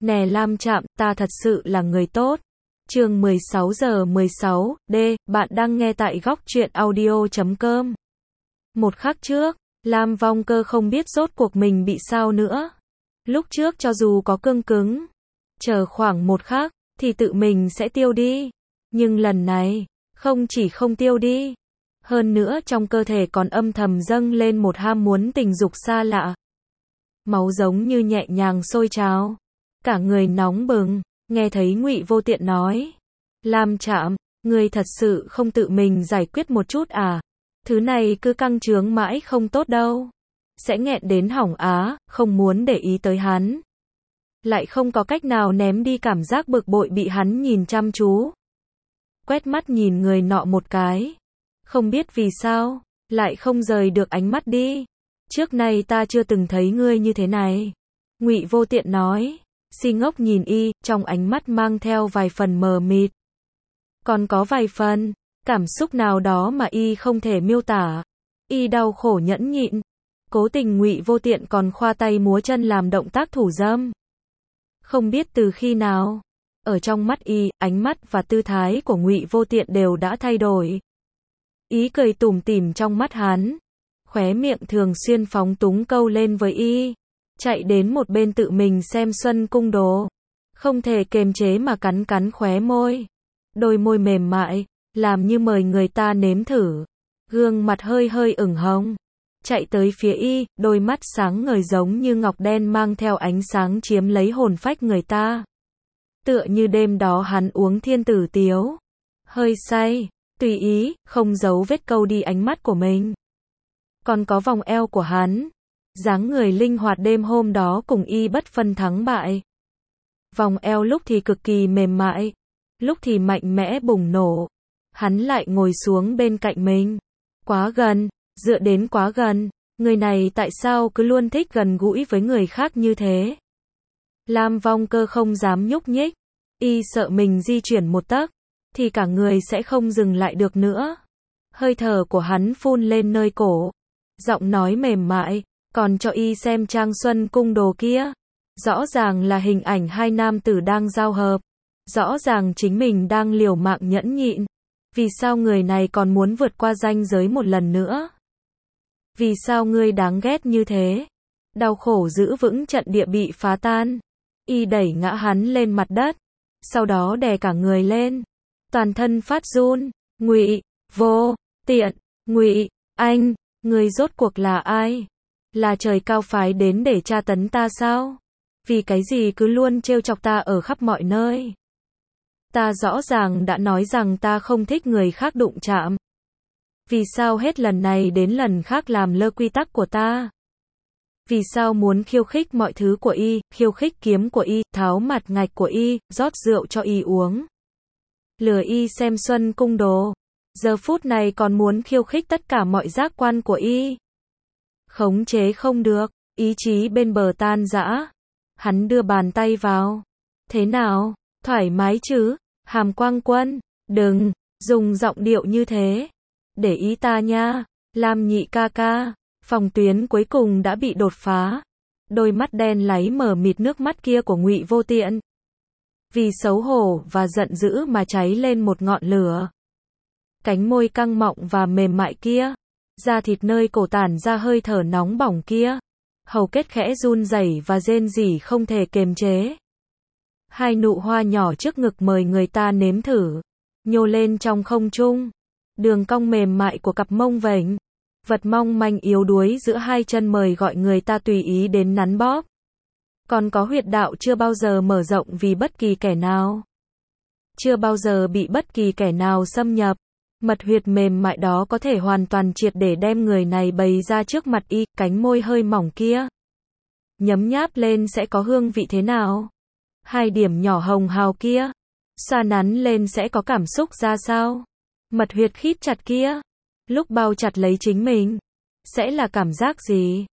Nè Lam Trạm, ta thật sự là người tốt. Chương 16:16, D, bạn đang nghe tại góc truyện audio.com. Một khắc trước, Lam Vong Cơ không biết rốt cuộc mình bị sao nữa. Lúc trước cho dù có cương cứng, chờ khoảng một khắc, thì tự mình sẽ tiêu đi. Nhưng lần này, không chỉ không tiêu đi, hơn nữa trong cơ thể còn âm thầm dâng lên một ham muốn tình dục xa lạ. Máu giống như nhẹ nhàng sôi trào, cả người nóng bừng. Nghe thấy Ngụy Vô Tiện nói, Lam Trạm, ngươi thật sự không tự mình giải quyết một chút à? Thứ này cứ căng chướng mãi không tốt đâu, sẽ nghẹn đến hỏng á. Không muốn để ý tới hắn, lại không có cách nào ném đi cảm giác bực bội bị hắn nhìn chăm chú. Quét mắt nhìn người nọ một cái, không biết vì sao, lại không rời được ánh mắt đi. Trước nay ta chưa từng thấy ngươi như thế này. Ngụy Vô Tiện nói. Si ngốc nhìn y, trong ánh mắt mang theo vài phần mờ mịt. Còn có vài phần cảm xúc nào đó mà y không thể miêu tả. Y đau khổ nhẫn nhịn. Cố tình Ngụy Vô Tiện còn khoa tay múa chân làm động tác thủ dâm. Không biết từ khi nào, ở trong mắt y, ánh mắt và tư thái của Ngụy Vô Tiện đều đã thay đổi. Ý cười tủm tỉm trong mắt hắn, khóe miệng thường xuyên phóng túng câu lên với y. Chạy đến một bên tự mình xem Xuân Cung Đồ, không thể kềm chế mà cắn cắn khóe môi. Đôi môi mềm mại, làm như mời người ta nếm thử. Gương mặt hơi hơi ửng hồng, chạy tới phía y, đôi mắt sáng ngời giống như ngọc đen mang theo ánh sáng chiếm lấy hồn phách người ta. Tựa như đêm đó hắn uống thiên tử tiếu, hơi say, tùy ý, không giấu vết câu đi ánh mắt của mình. Còn có vòng eo của hắn, dáng người linh hoạt đêm hôm đó cùng y bất phân thắng bại. Vòng eo lúc thì cực kỳ mềm mại, lúc thì mạnh mẽ bùng nổ. Hắn lại ngồi xuống bên cạnh mình, quá gần, dựa đến quá gần. Người này tại sao cứ luôn thích gần gũi với người khác như thế? Lam Vong Cơ không dám nhúc nhích, y sợ mình di chuyển một tấc thì cả người sẽ không dừng lại được nữa. Hơi thở của hắn phun lên nơi cổ, giọng nói mềm mại, còn cho y xem trang Xuân Cung Đồ kia. Rõ ràng là hình ảnh hai nam tử đang giao hợp, rõ ràng chính mình đang liều mạng nhẫn nhịn. Vì sao người này còn muốn vượt qua ranh giới một lần nữa? Vì sao ngươi đáng ghét như thế? Đau khổ giữ vững trận địa bị phá tan. Y đẩy ngã hắn lên mặt đất, sau đó đè cả người lên, toàn thân phát run. Ngụy Vô Tiện, Ngụy anh, ngươi rốt cuộc là ai? Là trời cao phái đến để tra tấn ta sao? Vì cái gì cứ luôn trêu chọc ta ở khắp mọi nơi? Ta rõ ràng đã nói rằng ta không thích người khác đụng chạm. Vì sao hết lần này đến lần khác làm lơ quy tắc của ta? Vì sao muốn khiêu khích mọi thứ của y, khiêu khích kiếm của y, tháo mặt ngạch của y, rót rượu cho y uống, lừa y xem Xuân Cung Đồ? Giờ phút này còn muốn khiêu khích tất cả mọi giác quan của y. Khống chế không được, ý chí bên bờ tan rã. Hắn đưa bàn tay vào. Thế nào, thoải mái chứ? Hàm Quang Quân, đừng dùng giọng điệu như thế. Để ý ta nha, Lam nhị ca ca. Phòng tuyến cuối cùng đã bị đột phá. Đôi mắt đen láy mờ mịt nước mắt kia của Ngụy Vô Tiện, vì xấu hổ và giận dữ mà cháy lên một ngọn lửa. Cánh môi căng mọng và mềm mại kia, da thịt nơi cổ tản ra hơi thở nóng bỏng kia, hầu kết khẽ run rẩy và rên rỉ không thể kiềm chế. Hai nụ hoa nhỏ trước ngực mời người ta nếm thử, nhô lên trong không trung. Đường cong mềm mại của cặp mông vểnh, vật mong manh yếu đuối giữa hai chân mời gọi người ta tùy ý đến nắn bóp. Còn có huyệt đạo chưa bao giờ mở rộng vì bất kỳ kẻ nào, chưa bao giờ bị bất kỳ kẻ nào xâm nhập. Mật huyệt mềm mại đó có thể hoàn toàn triệt để đem người này bày ra trước mặt y. Cánh môi hơi mỏng kia, nhấm nháp lên sẽ có hương vị thế nào? Hai điểm nhỏ hồng hào kia, xoa nắn lên sẽ có cảm xúc ra sao? Mật huyệt khít chặt kia, lúc bao chặt lấy chính mình, sẽ là cảm giác gì?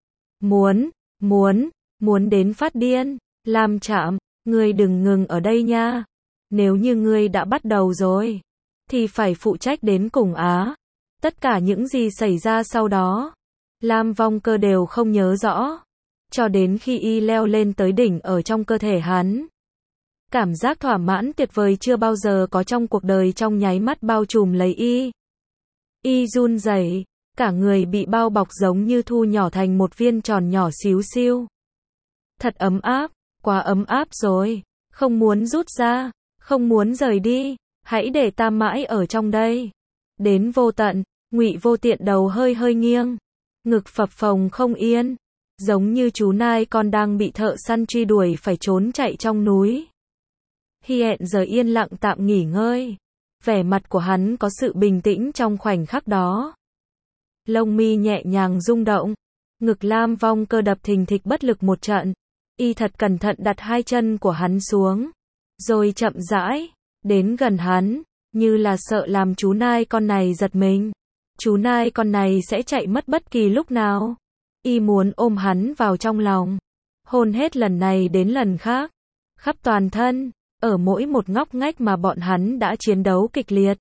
Muốn đến phát điên. Lam Trạm, ngươi đừng ngừng ở đây nha. Nếu như ngươi đã bắt đầu rồi, thì phải phụ trách đến cùng á. Tất cả những gì xảy ra sau đó, Lam Vong Cơ đều không nhớ rõ. Cho đến khi y leo lên tới đỉnh ở trong cơ thể hắn, Cảm giác thỏa mãn tuyệt vời chưa bao giờ có trong cuộc đời trong nháy mắt bao trùm lấy y. Y run rẩy, cả người bị bao bọc giống như thu nhỏ thành một viên tròn nhỏ xíu xiu. Thật ấm áp, quá ấm áp rồi, không muốn rút ra, không muốn rời đi, hãy để ta mãi ở trong đây. Đến vô tận, Ngụy Vô Tiện đầu hơi hơi nghiêng, ngực phập phồng không yên, giống như chú nai con đang bị thợ săn truy đuổi phải trốn chạy trong núi. Hy hẹn giờ yên lặng tạm nghỉ ngơi. Vẻ mặt của hắn có sự bình tĩnh trong khoảnh khắc đó. Lông mi nhẹ nhàng rung động. Ngực Lam Vong Cơ đập thình thịch bất lực một trận. Y thật cẩn thận đặt hai chân của hắn xuống. Rồi chậm rãi, đến gần hắn, như là sợ làm chú nai con này giật mình. Chú nai con này sẽ chạy mất bất kỳ lúc nào. Y muốn ôm hắn vào trong lòng. Hôn hết lần này đến lần khác. Khắp toàn thân. Ở mỗi một ngóc ngách mà bọn hắn đã chiến đấu kịch liệt.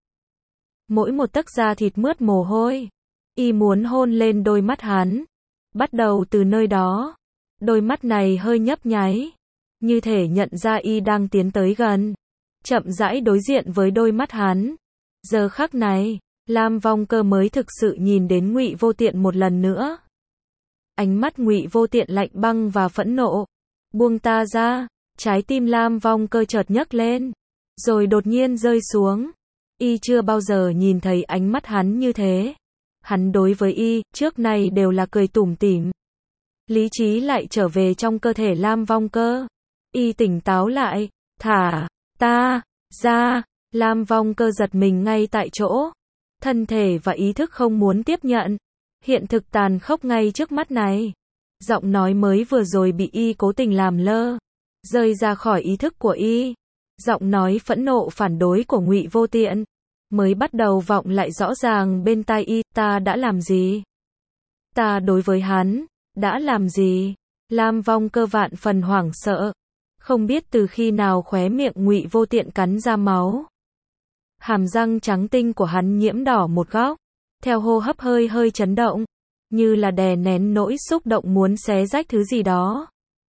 Mỗi một tấc da thịt mướt mồ hôi. Y muốn hôn lên đôi mắt hắn. Bắt đầu từ nơi đó. Đôi mắt này hơi nhấp nháy. Như thể nhận ra y đang tiến tới gần. Chậm rãi đối diện với đôi mắt hắn. Giờ khắc này, Lam Vong Cơ mới thực sự nhìn đến Ngụy Vô Tiện một lần nữa. Ánh mắt Ngụy Vô Tiện lạnh băng và phẫn nộ. Buông ta ra. Trái tim Lam Vong Cơ chợt nhấc lên, rồi đột nhiên rơi xuống. Y chưa bao giờ nhìn thấy ánh mắt hắn như thế. Hắn đối với y, trước nay đều là cười tủm tỉm. Lý trí lại trở về trong cơ thể Lam Vong Cơ. Y tỉnh táo lại, thả ta ra. Lam Vong Cơ giật mình ngay tại chỗ. Thân thể và ý thức không muốn tiếp nhận hiện thực tàn khốc ngay trước mắt này. Giọng nói mới vừa rồi bị y cố tình làm lơ, rơi ra khỏi ý thức của y. Giọng nói phẫn nộ phản đối của Ngụy Vô Tiện mới bắt đầu vọng lại rõ ràng bên tai y. Ta đã làm gì? Ta đối với hắn đã làm gì? Lam Vong Cơ vạn phần hoảng sợ, không biết từ khi nào khóe miệng Ngụy Vô Tiện cắn ra máu. Hàm răng trắng tinh của hắn nhiễm đỏ một góc, theo hô hấp hơi hơi chấn động, như là đè nén nỗi xúc động muốn xé rách thứ gì đó.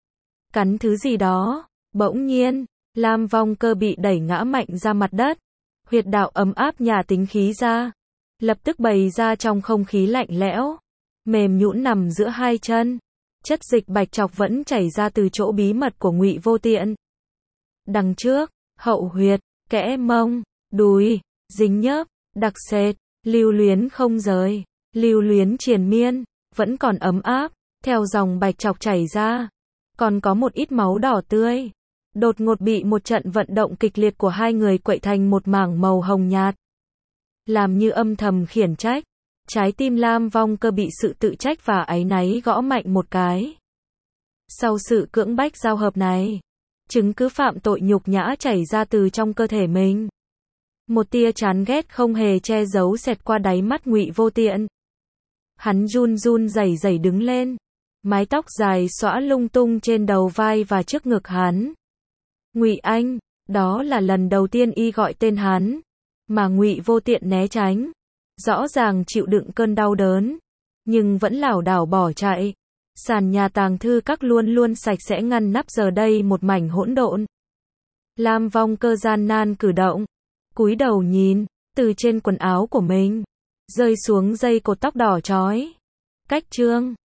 Cắn thứ gì đó. Bỗng nhiên, Lam Vong Cơ bị đẩy ngã mạnh ra mặt đất. Huyệt đạo ấm áp nhà tính khí ra, lập tức bày ra trong không khí lạnh lẽo, mềm nhũn nằm giữa hai chân. Chất dịch bạch trọc vẫn chảy ra từ chỗ bí mật của Ngụy Vô Tiện. Đằng trước, hậu huyệt, kẽ mông, đùi, dính nhớp, đặc sệt, lưu luyến không rời, lưu luyến triền miên, vẫn còn ấm áp, theo dòng bạch trọc chảy ra. Còn có một ít máu đỏ tươi. Đột ngột bị một trận vận động kịch liệt của hai người quậy thành một mảng màu hồng nhạt. Làm như âm thầm khiển trách. Trái tim Lam Vong Cơ bị sự tự trách và áy náy gõ mạnh một cái. Sau sự cưỡng bách giao hợp này, chứng cứ phạm tội nhục nhã chảy ra từ trong cơ thể mình. Một tia chán ghét không hề che giấu xẹt qua đáy mắt Ngụy Vô Tiện. Hắn run run rẩy rẩy đứng lên. Mái tóc dài xõa lung tung trên đầu vai và trước ngực hắn. Ngụy Anh, đó là lần đầu tiên y gọi tên hắn, mà Ngụy Vô Tiện né tránh, rõ ràng chịu đựng cơn đau đớn, nhưng vẫn lảo đảo bỏ chạy. Sàn nhà tàng thư các luôn luôn sạch sẽ ngăn nắp giờ đây một mảnh hỗn độn. Lam Vong Cơ gian nan cử động, cúi đầu nhìn, từ trên quần áo của mình rơi xuống dây cột tóc đỏ chói. Cách chương